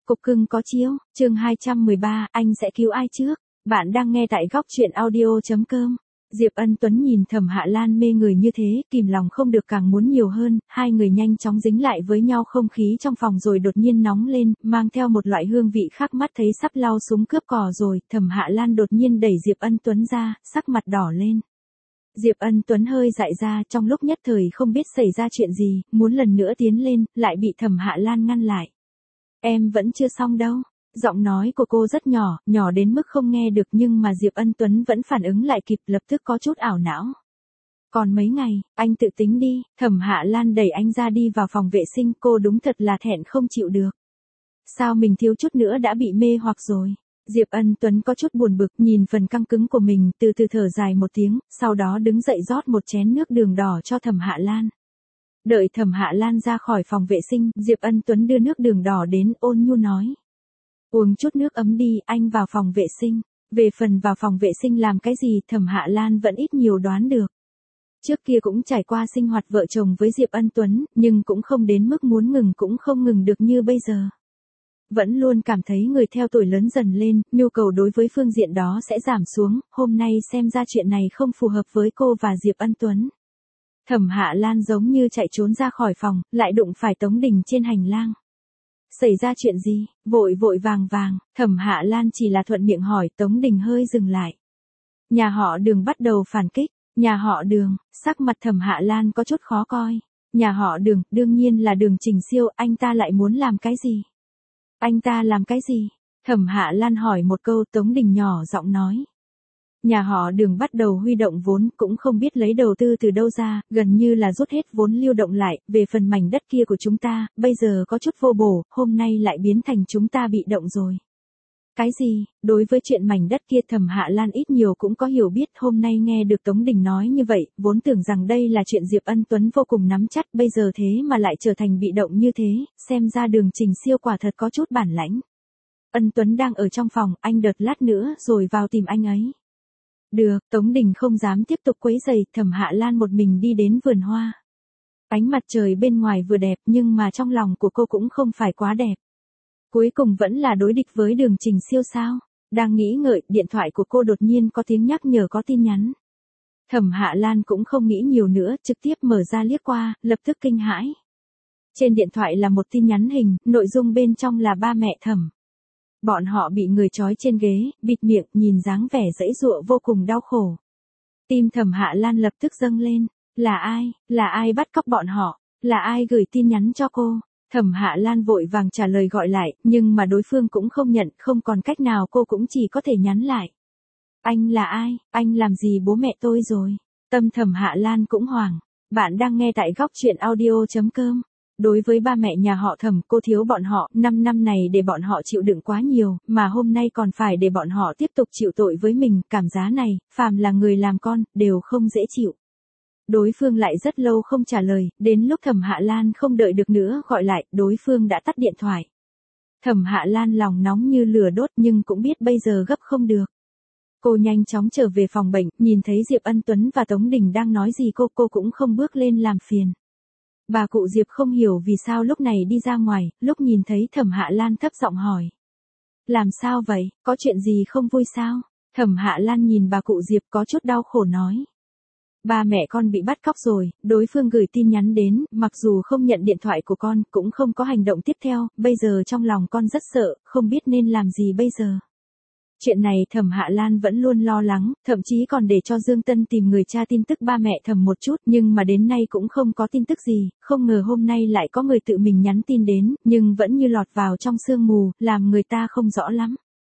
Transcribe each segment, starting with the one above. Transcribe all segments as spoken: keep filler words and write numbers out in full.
Cục cưng có chiếu, chương hai trăm mười ba, anh sẽ cứu ai trước? Bạn đang nghe tại góc truyện audio chấm com. Diệp Ân Tuấn nhìn Thẩm Hạ Lan mê người như thế, kìm lòng không được càng muốn nhiều hơn, hai người nhanh chóng dính lại với nhau, không khí trong phòng rồi đột nhiên nóng lên, mang theo một loại hương vị khác, mắt thấy sắp lao súng cướp cò rồi, Thẩm Hạ Lan đột nhiên đẩy Diệp Ân Tuấn ra, sắc mặt đỏ lên. Diệp Ân Tuấn hơi dại ra, trong lúc nhất thời không biết xảy ra chuyện gì, muốn lần nữa tiến lên, lại bị Thẩm Hạ Lan ngăn lại. Em vẫn chưa xong đâu. Giọng nói của cô rất nhỏ, nhỏ đến mức không nghe được, nhưng mà Diệp Ân Tuấn vẫn phản ứng lại kịp, lập tức có chút ảo não. Còn mấy ngày, anh tự tính đi. Thẩm Hạ Lan đẩy anh ra đi vào phòng vệ sinh, cô đúng thật là thẹn không chịu được. Sao mình thiếu chút nữa đã bị mê hoặc rồi. Diệp Ân Tuấn có chút buồn bực, nhìn phần căng cứng của mình, từ từ thở dài một tiếng, sau đó đứng dậy rót một chén nước đường đỏ cho Thẩm Hạ Lan. Đợi Thẩm Hạ Lan ra khỏi phòng vệ sinh, Diệp Ân Tuấn đưa nước đường đỏ đến, ôn nhu nói. Uống chút nước ấm đi, anh vào phòng vệ sinh. Về phần vào phòng vệ sinh làm cái gì, Thẩm Hạ Lan vẫn ít nhiều đoán được. Trước kia cũng trải qua sinh hoạt vợ chồng với Diệp Ân Tuấn, nhưng cũng không đến mức muốn ngừng cũng không ngừng được như bây giờ. Vẫn luôn cảm thấy người theo tuổi lớn dần lên, nhu cầu đối với phương diện đó sẽ giảm xuống, hôm nay xem ra chuyện này không phù hợp với cô và Diệp Ân Tuấn. Thẩm Hạ Lan giống như chạy trốn ra khỏi phòng, lại đụng phải Tống Đình trên hành lang. Xảy ra chuyện gì? Vội vội vàng vàng, Thẩm Hạ Lan chỉ là thuận miệng hỏi, Tống Đình hơi dừng lại. Nhà họ Đường bắt đầu phản kích. Nhà họ Đường, sắc mặt Thẩm Hạ Lan có chút khó coi. Nhà họ Đường, đương nhiên là Đường Trình Siêu, anh ta lại muốn làm cái gì? Anh ta làm cái gì? Thẩm Hạ Lan hỏi một câu, Tống Đình nhỏ giọng nói. Nhà họ Đường bắt đầu huy động vốn, cũng không biết lấy đầu tư từ đâu ra, gần như là rút hết vốn lưu động lại, về phần mảnh đất kia của chúng ta, bây giờ có chút vô bổ, hôm nay lại biến thành chúng ta bị động rồi. Cái gì? Đối với chuyện mảnh đất kia Thẩm Hạ Lan ít nhiều cũng có hiểu biết, hôm nay nghe được Tống Đình nói như vậy, vốn tưởng rằng đây là chuyện Diệp Ân Tuấn vô cùng nắm chắc, bây giờ thế mà lại trở thành bị động như thế, xem ra Đường Trình Siêu quả thật có chút bản lãnh. Ân Tuấn đang ở trong phòng, anh đợi lát nữa rồi vào tìm anh ấy. Được, Tống Đình không dám tiếp tục quấy rầy, Thẩm Hạ Lan một mình đi đến vườn hoa. Ánh mặt trời bên ngoài vừa đẹp nhưng mà trong lòng của cô cũng không phải quá đẹp. Cuối cùng vẫn là đối địch với Đường Trình Siêu sao? Đang nghĩ ngợi, điện thoại của cô đột nhiên có tiếng nhắc nhở có tin nhắn. Thẩm Hạ Lan cũng không nghĩ nhiều nữa, trực tiếp mở ra liếc qua, lập tức kinh hãi. Trên điện thoại là một tin nhắn hình, nội dung bên trong là ba mẹ Thẩm. Bọn họ bị người trói trên ghế, bịt miệng, nhìn dáng vẻ giãy giụa vô cùng đau khổ. Tim Thẩm Hạ Lan lập tức dâng lên. Là ai? Là ai bắt cóc bọn họ? Là ai gửi tin nhắn cho cô? Thẩm Hạ Lan vội vàng trả lời gọi lại, nhưng mà đối phương cũng không nhận, không còn cách nào cô cũng chỉ có thể nhắn lại. Anh là ai? Anh làm gì bố mẹ tôi rồi? Tâm Thẩm Hạ Lan cũng hoảng. Bạn đang nghe tại góc truyện audio chấm com. Đối với ba mẹ nhà họ Thẩm, cô thiếu bọn họ, năm năm này để bọn họ chịu đựng quá nhiều, mà hôm nay còn phải để bọn họ tiếp tục chịu tội với mình, cảm giác này, phàm là người làm con, đều không dễ chịu. Đối phương lại rất lâu không trả lời, đến lúc Thẩm Hạ Lan không đợi được nữa gọi lại, đối phương đã tắt điện thoại. Thẩm Hạ Lan lòng nóng như lửa đốt nhưng cũng biết bây giờ gấp không được. Cô nhanh chóng trở về phòng bệnh, nhìn thấy Diệp Ân Tuấn và Tống Đình đang nói gì cô, cô cũng không bước lên làm phiền. Bà cụ Diệp không hiểu vì sao lúc này đi ra ngoài, lúc nhìn thấy Thẩm Hạ Lan thấp giọng hỏi. Làm sao vậy, có chuyện gì không vui sao? Thẩm Hạ Lan nhìn bà cụ Diệp có chút đau khổ nói. Ba mẹ con bị bắt cóc rồi, đối phương gửi tin nhắn đến, mặc dù không nhận điện thoại của con, cũng không có hành động tiếp theo, bây giờ trong lòng con rất sợ, không biết nên làm gì bây giờ. Chuyện này Thẩm Hạ Lan vẫn luôn lo lắng, thậm chí còn để cho Dương Tân tìm người tra tin tức ba mẹ Thẩm một chút, nhưng mà đến nay cũng không có tin tức gì, không ngờ hôm nay lại có người tự mình nhắn tin đến, nhưng vẫn như lọt vào trong sương mù, làm người ta không rõ lắm.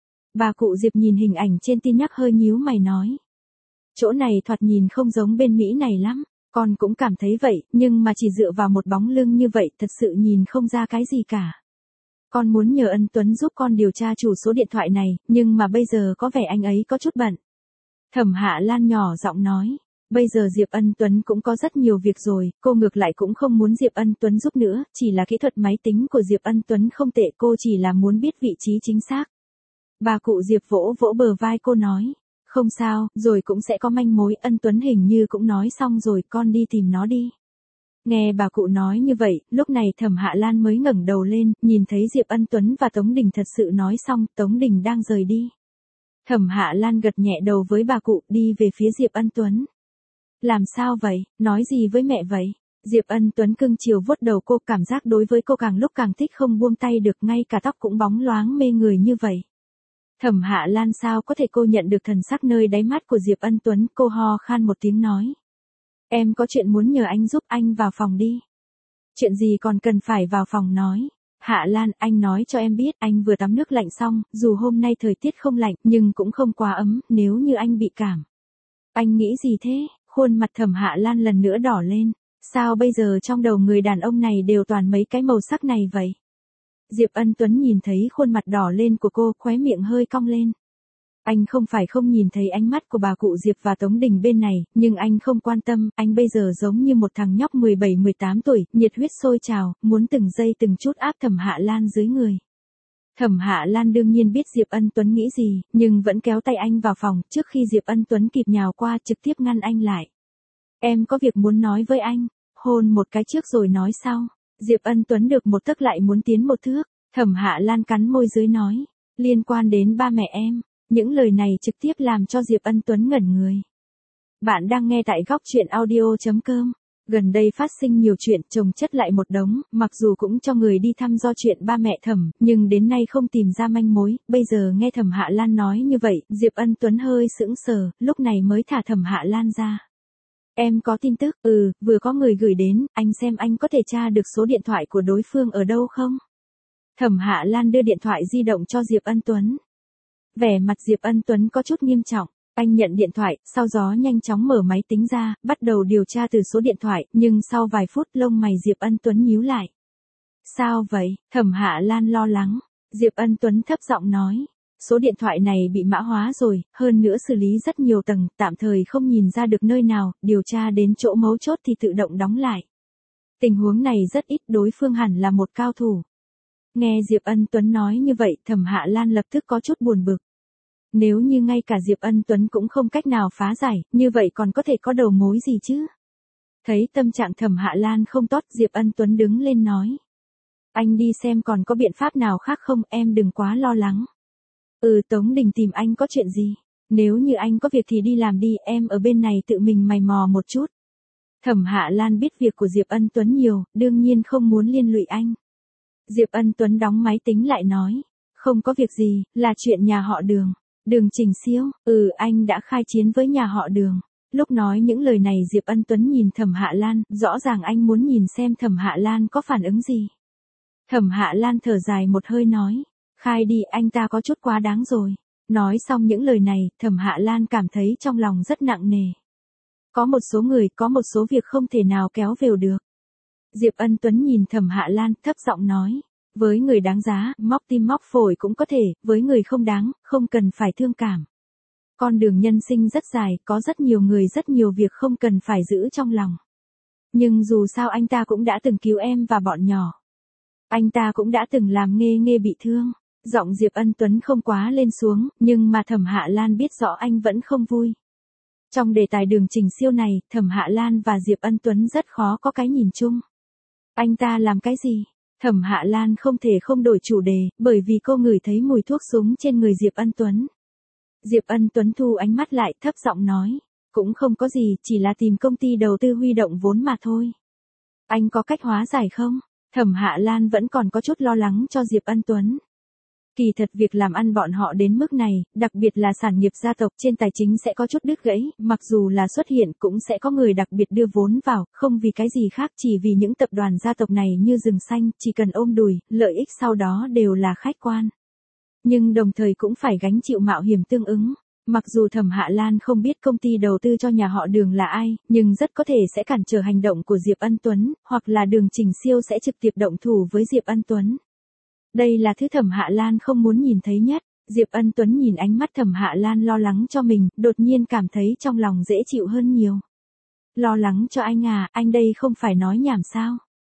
Bà cụ Diệp nhìn hình ảnh trên tin nhắc hơi nhíu mày nói. Chỗ này thoạt nhìn không giống bên Mỹ này lắm, con cũng cảm thấy vậy, nhưng mà chỉ dựa vào một bóng lưng như vậy thật sự nhìn không ra cái gì cả. Con muốn nhờ Ân Tuấn giúp con điều tra chủ số điện thoại này, nhưng mà bây giờ có vẻ anh ấy có chút bận. Thẩm Hạ Lan nhỏ giọng nói, bây giờ Diệp Ân Tuấn cũng có rất nhiều việc rồi, cô ngược lại cũng không muốn Diệp Ân Tuấn giúp nữa, chỉ là kỹ thuật máy tính của Diệp Ân Tuấn không tệ, cô chỉ là muốn biết vị trí chính xác. Bà cụ Diệp vỗ vỗ bờ vai cô nói. Không sao, rồi cũng sẽ có manh mối, Ân Tuấn hình như cũng nói xong rồi, con đi tìm nó đi. Nghe bà cụ nói như vậy, lúc này Thẩm Hạ Lan mới ngẩng đầu lên, nhìn thấy Diệp Ân Tuấn và Tống Đình thật sự nói xong, Tống Đình đang rời đi. Thẩm Hạ Lan gật nhẹ đầu với bà cụ, đi về phía Diệp Ân Tuấn. Làm sao vậy, nói gì với mẹ vậy? Diệp Ân Tuấn cưng chiều vuốt đầu cô, cảm giác đối với cô càng lúc càng thích không buông tay được, ngay cả tóc cũng bóng loáng mê người như vậy. Thẩm Hạ Lan sao có thể cô nhận được thần sắc nơi đáy mắt của Diệp Ân Tuấn, cô ho khan một tiếng nói. Em có chuyện muốn nhờ anh giúp, anh vào phòng đi. Chuyện gì còn cần phải vào phòng nói. Hạ Lan, anh nói cho em biết, anh vừa tắm nước lạnh xong, dù hôm nay thời tiết không lạnh, nhưng cũng không quá ấm, nếu như anh bị cảm. Anh nghĩ gì thế? Khuôn mặt Thẩm Hạ Lan lần nữa đỏ lên. Sao bây giờ trong đầu người đàn ông này đều toàn mấy cái màu sắc này vậy? Diệp Ân Tuấn nhìn thấy khuôn mặt đỏ lên của cô, khóe miệng hơi cong lên. Anh không phải không nhìn thấy ánh mắt của bà cụ Diệp và Tống Đình bên này, nhưng anh không quan tâm, anh bây giờ giống như một thằng nhóc mười bảy mười tám tuổi, nhiệt huyết sôi trào, muốn từng giây từng chút áp Thẩm Hạ Lan dưới người. Thẩm Hạ Lan đương nhiên biết Diệp Ân Tuấn nghĩ gì, nhưng vẫn kéo tay anh vào phòng, trước khi Diệp Ân Tuấn kịp nhào qua trực tiếp ngăn anh lại. Em có việc muốn nói với anh, hôn một cái trước rồi nói sau. Diệp Ân Tuấn được một tấc lại muốn tiến một thước, Thẩm Hạ Lan cắn môi dưới nói, liên quan đến ba mẹ em. Những lời này trực tiếp làm cho Diệp Ân Tuấn ngẩn người. Bạn đang nghe tại góc truyện audio chấm com. Gần đây phát sinh nhiều chuyện chồng chất lại một đống, mặc dù cũng cho người đi thăm dò chuyện ba mẹ Thẩm, nhưng đến nay không tìm ra manh mối, bây giờ nghe Thẩm Hạ Lan nói như vậy, Diệp Ân Tuấn hơi sững sờ, lúc này mới thả Thẩm Hạ Lan ra. Em có tin tức, ừ, vừa có người gửi đến, anh xem anh có thể tra được số điện thoại của đối phương ở đâu không? Thẩm Hạ Lan đưa điện thoại di động cho Diệp Ân Tuấn. Vẻ mặt Diệp Ân Tuấn có chút nghiêm trọng, anh nhận điện thoại, sau đó nhanh chóng mở máy tính ra, bắt đầu điều tra từ số điện thoại, nhưng sau vài phút lông mày Diệp Ân Tuấn nhíu lại. Sao vậy? Thẩm Hạ Lan lo lắng. Diệp Ân Tuấn thấp giọng nói, số điện thoại này bị mã hóa rồi, hơn nữa xử lý rất nhiều tầng, tạm thời không nhìn ra được nơi nào, điều tra đến chỗ mấu chốt thì tự động đóng lại. Tình huống này rất ít, đối phương hẳn là một cao thủ. Nghe Diệp Ân Tuấn nói như vậy, Thẩm Hạ Lan lập tức có chút buồn bực. Nếu như ngay cả Diệp Ân Tuấn cũng không cách nào phá giải, như vậy còn có thể có đầu mối gì chứ? Thấy tâm trạng Thẩm Hạ Lan không tốt, Diệp Ân Tuấn đứng lên nói. Anh đi xem còn có biện pháp nào khác không, em đừng quá lo lắng. Ừ, Tống Đình tìm anh có chuyện gì? Nếu như anh có việc thì đi làm đi, em ở bên này tự mình mày mò một chút. Thẩm Hạ Lan biết việc của Diệp Ân Tuấn nhiều, đương nhiên không muốn liên lụy anh. Diệp Ân Tuấn đóng máy tính lại nói, không có việc gì, là chuyện nhà họ Đường. Đường Trình Siêu, ừ, anh đã khai chiến với nhà họ Đường. Lúc nói những lời này Diệp Ân Tuấn nhìn Thẩm Hạ Lan, rõ ràng anh muốn nhìn xem Thẩm Hạ Lan có phản ứng gì. Thẩm Hạ Lan thở dài một hơi nói, khai đi, anh ta có chút quá đáng rồi. Nói xong những lời này, Thẩm Hạ Lan cảm thấy trong lòng rất nặng nề. Có một số người, có một số việc không thể nào kéo về được. Diệp Ân Tuấn nhìn Thẩm Hạ Lan, thấp giọng nói, với người đáng giá, móc tim móc phổi cũng có thể, với người không đáng, không cần phải thương cảm. Con đường nhân sinh rất dài, có rất nhiều người rất nhiều việc không cần phải giữ trong lòng. Nhưng dù sao anh ta cũng đã từng cứu em và bọn nhỏ. Anh ta cũng đã từng làm Nghê Nghê bị thương. Giọng Diệp Ân Tuấn không quá lên xuống, nhưng mà Thẩm Hạ Lan biết rõ anh vẫn không vui. Trong đề tài Đường Trình Siêu này, Thẩm Hạ Lan và Diệp Ân Tuấn rất khó có cái nhìn chung. Anh ta làm cái gì? Thẩm Hạ Lan không thể không đổi chủ đề, bởi vì cô ngửi thấy mùi thuốc súng trên người Diệp Ân Tuấn. Diệp Ân Tuấn thu ánh mắt lại, thấp giọng nói, cũng không có gì, chỉ là tìm công ty đầu tư huy động vốn mà thôi. Anh có cách hóa giải không? Thẩm Hạ Lan vẫn còn có chút lo lắng cho Diệp Ân Tuấn. Kỳ thật việc làm ăn bọn họ đến mức này, đặc biệt là sản nghiệp gia tộc trên tài chính sẽ có chút đứt gãy, mặc dù là xuất hiện cũng sẽ có người đặc biệt đưa vốn vào, không vì cái gì khác, chỉ vì những tập đoàn gia tộc này như rừng xanh, chỉ cần ôm đùi, lợi ích sau đó đều là khách quan. Nhưng đồng thời cũng phải gánh chịu mạo hiểm tương ứng. Mặc dù Thẩm Hạ Lan không biết công ty đầu tư cho nhà họ Đường là ai, nhưng rất có thể sẽ cản trở hành động của Diệp Ân Tuấn, hoặc là Đường Trình Siêu sẽ trực tiếp động thủ với Diệp Ân Tuấn. Đây là thứ Thẩm Hạ Lan không muốn nhìn thấy nhất. Diệp Ân Tuấn nhìn ánh mắt Thẩm Hạ Lan lo lắng cho mình, đột nhiên cảm thấy trong lòng dễ chịu hơn nhiều. Lo lắng cho anh à, anh đây không phải nói nhảm sao?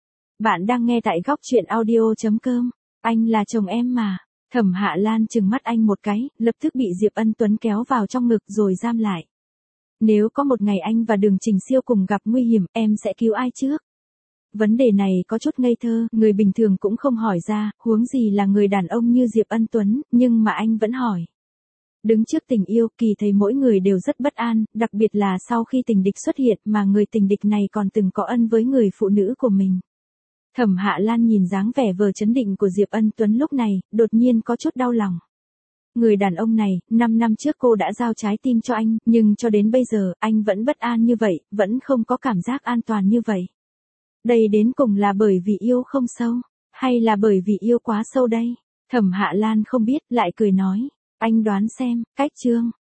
Bạn đang nghe tại góc truyện audio chấm com, anh là chồng em mà. Thẩm Hạ Lan trừng mắt anh một cái, lập tức bị Diệp Ân Tuấn kéo vào trong ngực rồi giam lại. Nếu có một ngày anh và Đường Trình Siêu cùng gặp nguy hiểm, em sẽ cứu ai trước? vấn đề này có chút ngây thơ, người bình thường cũng không hỏi ra, huống gì là người đàn ông như Diệp Ân Tuấn, nhưng mà anh vẫn hỏi. Đứng trước tình yêu, Kỳ thấy mỗi người đều rất bất an, đặc biệt là sau khi tình địch xuất hiện mà người tình địch này còn từng có ân với người phụ nữ của mình. Thẩm Hạ Lan nhìn dáng vẻ vờ chấn định của Diệp Ân Tuấn lúc này, đột nhiên có chút đau lòng. Người đàn ông này, năm năm trước cô đã giao trái tim cho anh, nhưng cho đến bây giờ, anh vẫn bất an như vậy, vẫn không có cảm giác an toàn như vậy. Đây đến cùng là bởi vì yêu không sâu, hay là bởi vì yêu quá sâu đây? Thẩm Hạ Lan không biết, lại cười nói. Anh đoán xem, cách chương